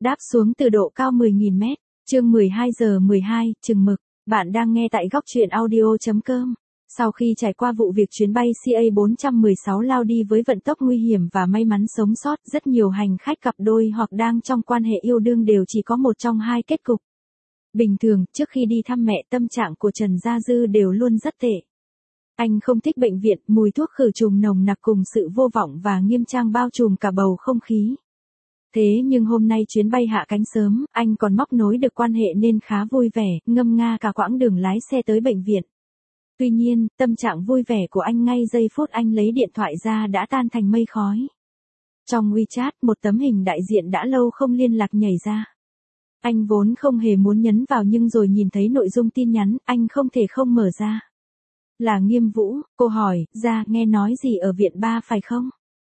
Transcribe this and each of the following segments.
Đáp xuống từ độ cao 10.000 mét, chương 12 giờ 12, chừng mực, bạn đang nghe tại góc truyện audio.com. Sau khi trải qua vụ việc chuyến bay CA416 lao đi với vận tốc nguy hiểm và may mắn sống sót, rất nhiều hành khách cặp đôi hoặc đang trong quan hệ yêu đương đều chỉ có một trong hai kết cục. Bình thường, trước khi đi thăm mẹ, tâm trạng của Trần Gia Dư đều luôn rất tệ. Anh không thích bệnh viện, mùi thuốc khử trùng nồng nặc cùng sự vô vọng và nghiêm trang bao trùm cả bầu không khí. Thế nhưng hôm nay chuyến bay hạ cánh sớm, anh còn móc nối được quan hệ nên khá vui vẻ, ngâm nga cả quãng đường lái xe tới bệnh viện. Tuy nhiên, tâm trạng vui vẻ của anh ngay giây phút anh lấy điện thoại ra đã tan thành mây khói. Trong WeChat, một tấm hình đại diện đã lâu không liên lạc nhảy ra. Anh vốn không hề muốn nhấn vào nhưng rồi nhìn thấy nội dung tin nhắn, anh không thể không mở ra. Là Nghiêm Vũ, cô hỏi, Gia, nghe nói gì ở viện ba phải không?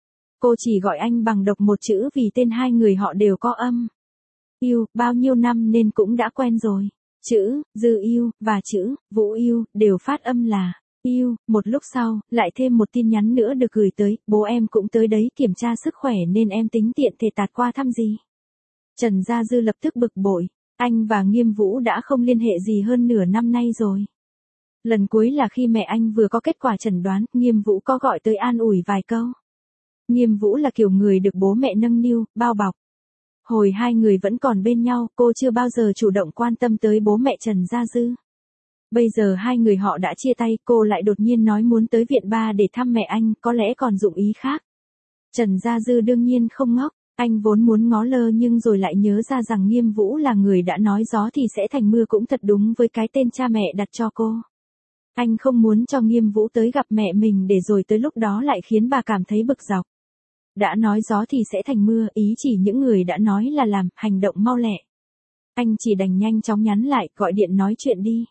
Cô chỉ gọi anh bằng độc một chữ vì tên hai người họ đều có âm. Yêu, bao nhiêu năm nên cũng đã quen rồi. Chữ, Dư yêu, và chữ, Vũ yêu, đều phát âm là, yêu. Một lúc sau, lại thêm một tin nhắn nữa được gửi tới, bố em cũng tới đấy kiểm tra sức khỏe nên em tính tiện thể tạt qua thăm gì. Trần Gia Dư lập tức bực bội, anh và Nghiêm Vũ đã không liên hệ gì hơn nửa năm nay rồi. Lần cuối là khi mẹ anh vừa có kết quả chẩn đoán, Nghiêm Vũ có gọi tới an ủi vài câu. Nghiêm Vũ là kiểu người được bố mẹ nâng niu, bao bọc. Hồi hai người vẫn còn bên nhau, cô chưa bao giờ chủ động quan tâm tới bố mẹ Trần Gia Dư. Bây giờ hai người họ đã chia tay, cô lại đột nhiên nói muốn tới viện ba để thăm mẹ anh, có lẽ còn dụng ý khác. Trần Gia Dư đương nhiên không ngốc, anh vốn muốn ngó lơ nhưng rồi lại nhớ ra rằng Nghiêm Vũ là người đã nói gió thì sẽ thành mưa cũng thật đúng với cái tên cha mẹ đặt cho cô. Anh không muốn cho Nghiêm Vũ tới gặp mẹ mình để rồi tới lúc đó lại khiến bà cảm thấy bực dọc. Đã nói gió thì sẽ thành mưa, ý chỉ những người đã nói là làm, hành động mau lẹ. Anh chỉ đành nhanh chóng nhắn lại, gọi điện nói chuyện đi.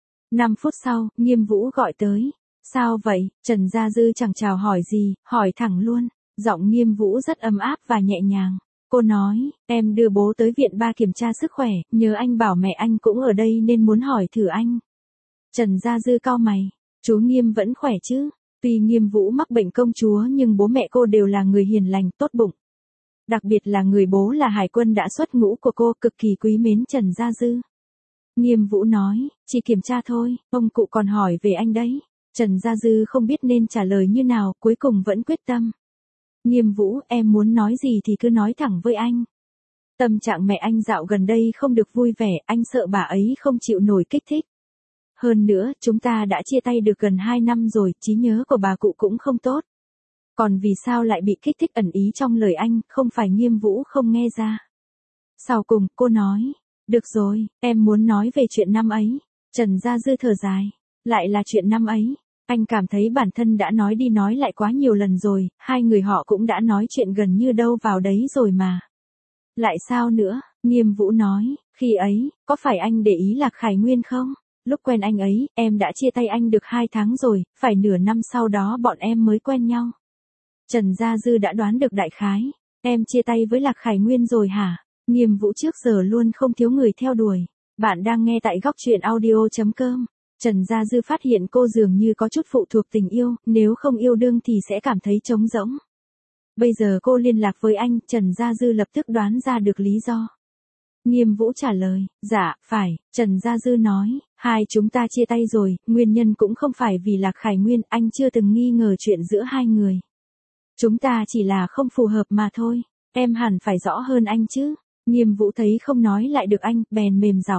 5 phút sau, Nghiêm Vũ gọi tới. Sao vậy? Trần Gia Dư chẳng chào hỏi gì, hỏi thẳng luôn. Giọng Nghiêm Vũ rất ấm áp và nhẹ nhàng. Cô nói, em đưa bố tới viện ba kiểm tra sức khỏe, nhớ anh bảo mẹ anh cũng ở đây nên muốn hỏi thử anh. Trần Gia Dư cau mày, chú Nghiêm vẫn khỏe chứ? Tuy Nghiêm Vũ mắc bệnh công chúa nhưng bố mẹ cô đều là người hiền lành, tốt bụng. Đặc biệt là người bố là hải quân đã xuất ngũ của cô, cực kỳ quý mến Trần Gia Dư. Nghiêm Vũ nói, chỉ kiểm tra thôi, ông cụ còn hỏi về anh đấy. Trần Gia Dư không biết nên trả lời như nào, cuối cùng vẫn quyết tâm. Nghiêm Vũ, em muốn nói gì thì cứ nói thẳng với anh. Tâm trạng mẹ anh dạo gần đây không được vui vẻ, anh sợ bà ấy không chịu nổi kích thích. Hơn nữa, chúng ta đã chia tay được gần 2 năm rồi, trí nhớ của bà cụ cũng không tốt. Còn vì sao lại bị kích thích ẩn ý trong lời anh, không phải Nghiêm Vũ không nghe ra. Sau cùng, cô nói, được rồi, em muốn nói về chuyện năm ấy. Trần Gia Dư thở dài, lại là chuyện năm ấy. Anh cảm thấy bản thân đã nói đi nói lại quá nhiều lần rồi, hai người họ cũng đã nói chuyện gần như đâu vào đấy rồi mà. Lại sao nữa? Nghiêm Vũ nói, khi ấy, có phải anh để ý Lạc Khải Nguyên không? Lúc quen anh ấy, em đã chia tay anh được 2 tháng rồi, phải nửa năm sau đó bọn em mới quen nhau. Trần Gia Dư đã đoán được đại khái. Em chia tay với Lạc Khải Nguyên rồi hả? Nghiêm Vũ trước giờ luôn không thiếu người theo đuổi. Bạn đang nghe tại góc truyện audio.com. Trần Gia Dư phát hiện cô dường như có chút phụ thuộc tình yêu, nếu không yêu đương thì sẽ cảm thấy trống rỗng. Bây giờ cô liên lạc với anh, Trần Gia Dư lập tức đoán ra được lý do. Nghiêm Vũ trả lời, dạ, phải. Trần Gia Dư nói, hai chúng ta chia tay rồi, nguyên nhân cũng không phải vì Lạc Khải Nguyên, anh chưa từng nghi ngờ chuyện giữa hai người. Chúng ta chỉ là không phù hợp mà thôi, em hẳn phải rõ hơn anh chứ. Nghiêm Vũ thấy không nói lại được anh, bèn mềm giọng.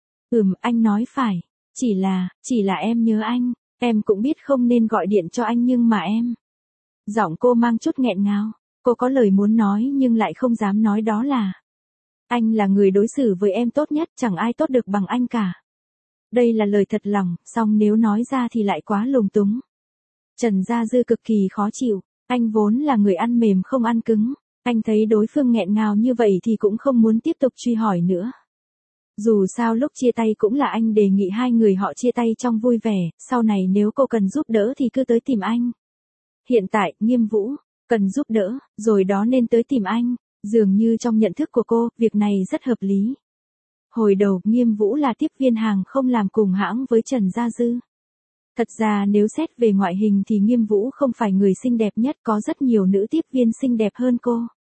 Anh nói phải, chỉ là em nhớ anh, em cũng biết không nên gọi điện cho anh nhưng mà em. Giọng cô mang chút nghẹn ngào, cô có lời muốn nói nhưng lại không dám nói đó là. Anh là người đối xử với em tốt nhất, chẳng ai tốt được bằng anh cả. Đây là lời thật lòng, song nếu nói ra thì lại quá lung túng. Trần Gia Dư cực kỳ khó chịu, anh vốn là người ăn mềm không ăn cứng. Anh thấy đối phương nghẹn ngào như vậy thì cũng không muốn tiếp tục truy hỏi nữa. Dù sao lúc chia tay cũng là anh đề nghị hai người họ chia tay trong vui vẻ, sau này nếu cô cần giúp đỡ thì cứ tới tìm anh. Hiện tại, Nghiêm Vũ, cần giúp đỡ, rồi đó nên tới tìm anh. Dường như trong nhận thức của cô, việc này rất hợp lý. Hồi đầu, Nghiêm Vũ là tiếp viên hàng không làm cùng hãng với Trần Gia Dư. Thật ra nếu xét về ngoại hình thì Nghiêm Vũ không phải người xinh đẹp nhất, có rất nhiều nữ tiếp viên xinh đẹp hơn cô.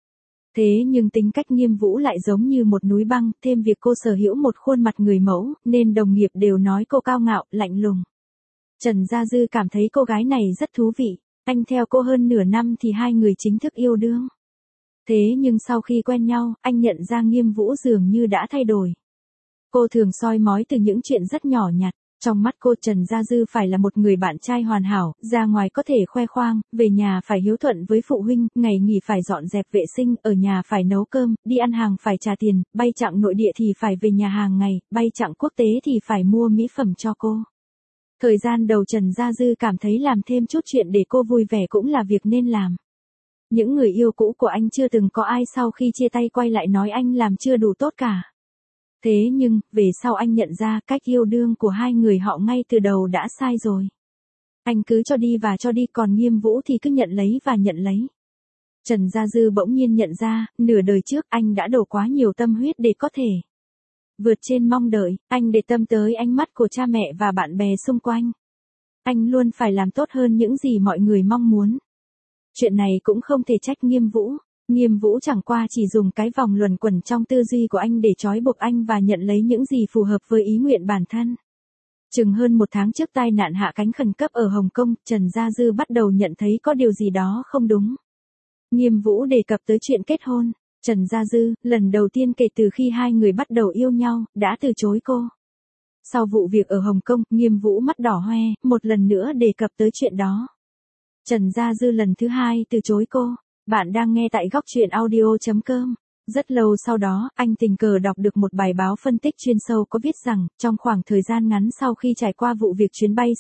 Thế nhưng tính cách Nghiêm Vũ lại giống như một núi băng, thêm việc cô sở hữu một khuôn mặt người mẫu, nên đồng nghiệp đều nói cô cao ngạo, lạnh lùng. Trần Gia Dư cảm thấy cô gái này rất thú vị, anh theo cô hơn nửa năm thì hai người chính thức yêu đương. Thế nhưng sau khi quen nhau, anh nhận ra Nghiêm Vũ dường như đã thay đổi. Cô thường soi mói từ những chuyện rất nhỏ nhặt. Trong mắt cô Trần Gia Dư phải là một người bạn trai hoàn hảo, ra ngoài có thể khoe khoang, về nhà phải hiếu thuận với phụ huynh, ngày nghỉ phải dọn dẹp vệ sinh, ở nhà phải nấu cơm, đi ăn hàng phải trả tiền, bay chặng nội địa thì phải về nhà hàng ngày, bay chặng quốc tế thì phải mua mỹ phẩm cho cô. Thời gian đầu Trần Gia Dư cảm thấy làm thêm chút chuyện để cô vui vẻ cũng là việc nên làm. Những người yêu cũ của anh chưa từng có ai sau khi chia tay quay lại nói anh làm chưa đủ tốt cả. Thế nhưng, về sau anh nhận ra cách yêu đương của hai người họ ngay từ đầu đã sai rồi. Anh cứ cho đi và cho đi, còn Nghiêm Vũ thì cứ nhận lấy và nhận lấy. Trần Gia Dư bỗng nhiên nhận ra, nửa đời trước anh đã đổ quá nhiều tâm huyết để có thể vượt trên mong đợi, anh để tâm tới ánh mắt của cha mẹ và bạn bè xung quanh. Anh luôn phải làm tốt hơn những gì mọi người mong muốn. Chuyện này cũng không thể trách Nghiêm Vũ. Nghiêm Vũ chẳng qua chỉ dùng cái vòng luẩn quẩn trong tư duy của anh để trói buộc anh và nhận lấy những gì phù hợp với ý nguyện bản thân. Chừng hơn một tháng trước tai nạn hạ cánh khẩn cấp ở Hồng Kông, Trần Gia Dư bắt đầu nhận thấy có điều gì đó không đúng. Nghiêm Vũ đề cập tới chuyện kết hôn. Trần Gia Dư, lần đầu tiên kể từ khi hai người bắt đầu yêu nhau, đã từ chối cô. Sau vụ việc ở Hồng Kông, Nghiêm Vũ mắt đỏ hoe, một lần nữa đề cập tới chuyện đó. Trần Gia Dư lần thứ hai từ chối cô. Bạn đang nghe tại góc truyện audio.com. Rất lâu sau đó, anh tình cờ đọc được một bài báo phân tích chuyên sâu có viết rằng, trong khoảng thời gian ngắn sau khi trải qua vụ việc chuyến bay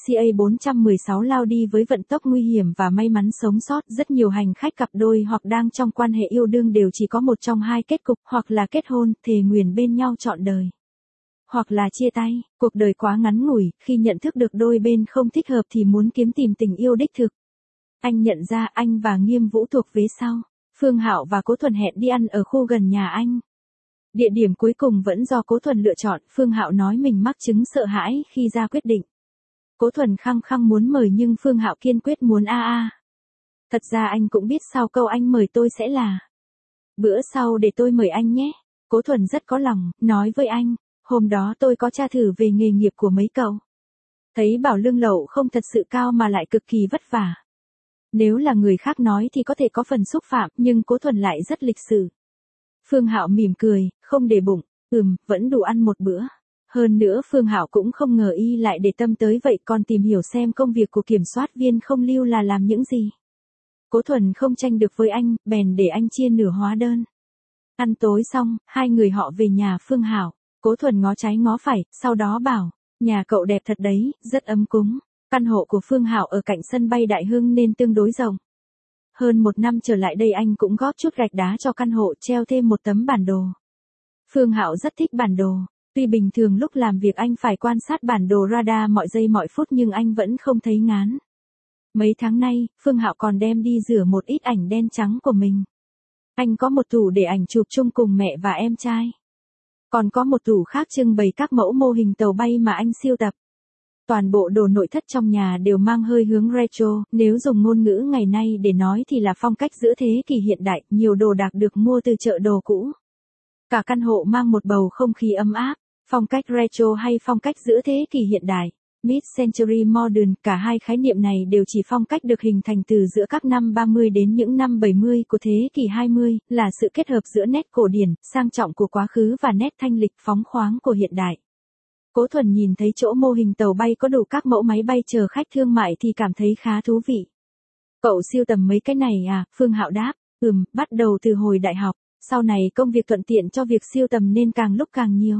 CA416 lao đi với vận tốc nguy hiểm và may mắn sống sót, rất nhiều hành khách cặp đôi hoặc đang trong quan hệ yêu đương đều chỉ có một trong hai kết cục, hoặc là kết hôn, thề nguyền bên nhau trọn đời. Hoặc là chia tay, cuộc đời quá ngắn ngủi, khi nhận thức được đôi bên không thích hợp thì muốn kiếm tìm tình yêu đích thực. Anh nhận ra anh và Nghiêm Vũ thuộc vế sau. Phương Hạo và Cố Thuần hẹn đi ăn ở khu gần nhà anh. Địa điểm cuối cùng vẫn do Cố Thuần lựa chọn, Phương Hạo nói mình mắc chứng sợ hãi khi ra quyết định. Cố Thuần khăng khăng muốn mời nhưng Phương Hạo kiên quyết muốn a. Thật ra anh cũng biết sau câu anh mời tôi sẽ là bữa sau để tôi mời anh nhé. Cố Thuần rất có lòng, nói với anh, hôm đó tôi có tra thử về nghề nghiệp của mấy cậu. Thấy bảo lương lậu không thật sự cao mà lại cực kỳ vất vả. Nếu là người khác nói thì có thể có phần xúc phạm, nhưng Cố Thuần lại rất lịch sự. Phương Hạo mỉm cười, không để bụng, vẫn đủ ăn một bữa. Hơn nữa Phương Hạo cũng không ngờ y lại để tâm tới vậy, còn tìm hiểu xem công việc của kiểm soát viên không lưu là làm những gì. Cố Thuần không tranh được với anh, bèn để anh chia nửa hóa đơn. Ăn tối xong, hai người họ về nhà Phương Hạo. Cố Thuần ngó trái ngó phải, sau đó bảo, nhà cậu đẹp thật đấy, rất ấm cúng. Căn hộ của Phương Hạo ở cạnh sân bay Đại Hưng nên tương đối rộng. Hơn một năm trở lại đây anh cũng góp chút gạch đá cho căn hộ, treo thêm một tấm bản đồ. Phương Hạo rất thích bản đồ. Tuy bình thường lúc làm việc anh phải quan sát bản đồ radar mọi giây mọi phút nhưng anh vẫn không thấy ngán. Mấy tháng nay, Phương Hạo còn đem đi rửa một ít ảnh đen trắng của mình. Anh có một tủ để ảnh chụp chung cùng mẹ và em trai. Còn có một tủ khác trưng bày các mẫu mô hình tàu bay mà anh sưu tập. Toàn bộ đồ nội thất trong nhà đều mang hơi hướng retro, nếu dùng ngôn ngữ ngày nay để nói thì là phong cách giữa thế kỷ hiện đại, nhiều đồ đạc được mua từ chợ đồ cũ. Cả căn hộ mang một bầu không khí ấm áp, phong cách retro hay phong cách giữa thế kỷ hiện đại, mid-century modern, cả hai khái niệm này đều chỉ phong cách được hình thành từ giữa các năm 30 đến những năm 70 của thế kỷ 20, là sự kết hợp giữa nét cổ điển, sang trọng của quá khứ và nét thanh lịch phóng khoáng của hiện đại. Cố Thuần nhìn thấy chỗ mô hình tàu bay có đủ các mẫu máy bay chờ khách thương mại thì cảm thấy khá thú vị. Cậu sưu tầm mấy cái này à? Phương Hạo đáp, bắt đầu từ hồi đại học, sau này công việc thuận tiện cho việc sưu tầm nên càng lúc càng nhiều.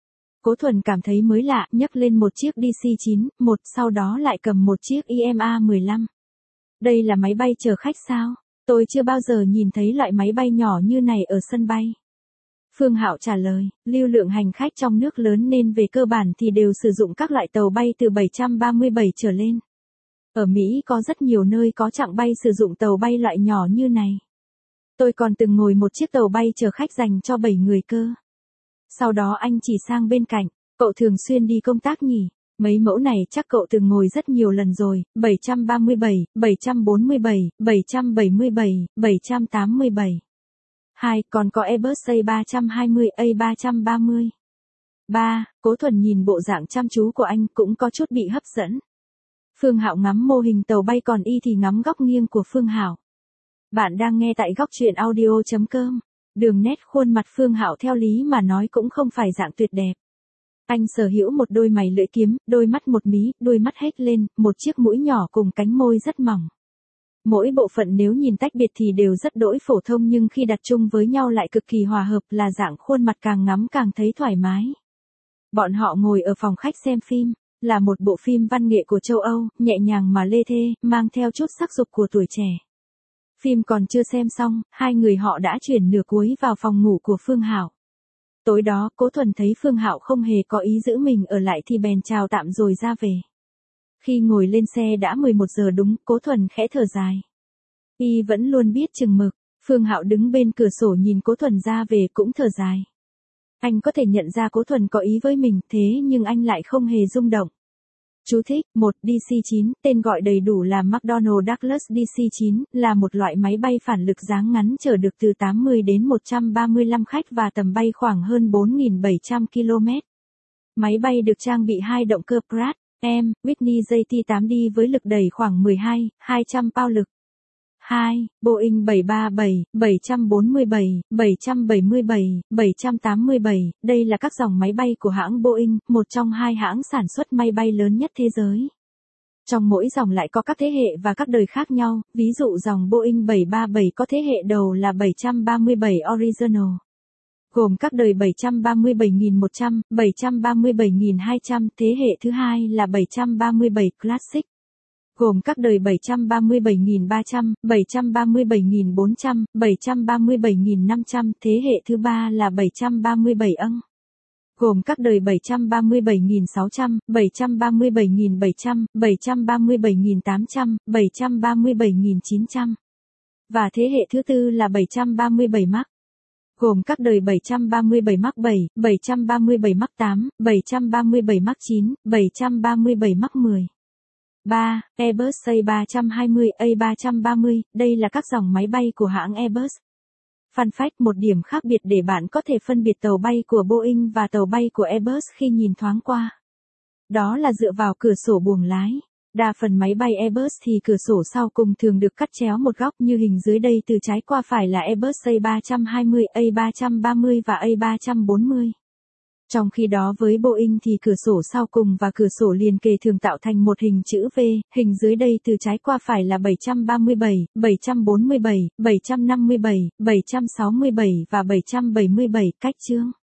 Cố Thuần cảm thấy mới lạ, nhấc lên một chiếc DC-9, sau đó lại cầm một chiếc IMA-15. Đây là máy bay chở khách sao? Tôi chưa bao giờ nhìn thấy loại máy bay nhỏ như này ở sân bay. Phương Hạo trả lời, lưu lượng hành khách trong nước lớn nên về cơ bản thì đều sử dụng các loại tàu bay từ 737 trở lên. Ở Mỹ có rất nhiều nơi có chặng bay sử dụng tàu bay loại nhỏ như này. Tôi còn từng ngồi một chiếc tàu bay chở khách dành cho 7 người cơ. Sau đó anh chỉ sang bên cạnh, cậu thường xuyên đi công tác nhỉ? Mấy mẫu này chắc cậu từng ngồi rất nhiều lần rồi, 737, 747, 777, 787. 2. Còn có Airbus A320, A330. 3. Cố Thuần nhìn bộ dạng chăm chú của anh cũng có chút bị hấp dẫn. Phương Hạo ngắm mô hình tàu bay còn y thì ngắm góc nghiêng của Phương Hạo. Bạn đang nghe tại góc truyện audio.com. Đường nét khuôn mặt Phương Hạo theo lý mà nói cũng không phải dạng tuyệt đẹp. Anh sở hữu một đôi mày lưỡi kiếm, đôi mắt một mí, đôi mắt hết lên, một chiếc mũi nhỏ cùng cánh môi rất mỏng. Mỗi bộ phận nếu nhìn tách biệt thì đều rất đỗi phổ thông nhưng khi đặt chung với nhau lại cực kỳ hòa hợp, là dạng khuôn mặt càng ngắm càng thấy thoải mái. Bọn họ ngồi ở phòng khách xem phim, là một bộ phim văn nghệ của châu Âu, nhẹ nhàng mà lê thê, mang theo chút sắc dục của tuổi trẻ. Phim còn chưa xem xong, hai người họ đã chuyển nửa cuối vào phòng ngủ của Phương Hạo. Tối đó, Cố Thuần thấy Phương Hạo không hề có ý giữ mình ở lại thì bèn chào tạm rồi ra về. Khi ngồi lên xe đã 11 giờ đúng, Cố Thuần khẽ thở dài. Y vẫn luôn biết chừng mực. Phương Hạo đứng bên cửa sổ nhìn Cố Thuần ra về cũng thở dài. Anh có thể nhận ra Cố Thuần có ý với mình, thế nhưng anh lại không hề rung động. Chú thích: 1. DC-9, tên gọi đầy đủ là McDonnell Douglas DC-9, là một loại máy bay phản lực dáng ngắn chở được từ 80 đến 135 khách và tầm bay khoảng hơn 4.700 km. Máy bay được trang bị hai động cơ Pratt & Whitney JT8D với lực đẩy khoảng 12.200 pound lực. 2. Boeing 737, 747, 777, 787, đây là các dòng máy bay của hãng Boeing, một trong hai hãng sản xuất máy bay lớn nhất thế giới. Trong mỗi dòng lại có các thế hệ và các đời khác nhau, ví dụ dòng Boeing 737 có thế hệ đầu là 737 Original, gồm các đời 737.100, 737.200, thế hệ thứ hai là 737 Classic, gồm các đời 737.300, 737.400, 737.500, thế hệ thứ ba là 737 âng, gồm các đời 737.600, 737.700, 737.800, 737.900. Và thế hệ thứ tư là 737 Max, gồm các đời 737 Max 7, 737 Max 8, 737 Max 9, 737 Max 10. 3. Airbus A320, A330, đây là các dòng máy bay của hãng Airbus. Fun fact: một điểm khác biệt để bạn có thể phân biệt tàu bay của Boeing và tàu bay của Airbus khi nhìn thoáng qua. Đó là dựa vào cửa sổ buồng lái. Đa phần máy bay Airbus thì cửa sổ sau cùng thường được cắt chéo một góc như hình dưới đây, từ trái qua phải là Airbus A320, A330 và A340. Trong khi đó với Boeing thì cửa sổ sau cùng và cửa sổ liền kề thường tạo thành một hình chữ V, hình dưới đây từ trái qua phải là 737, 747, 757, 767 và 777, cách chương.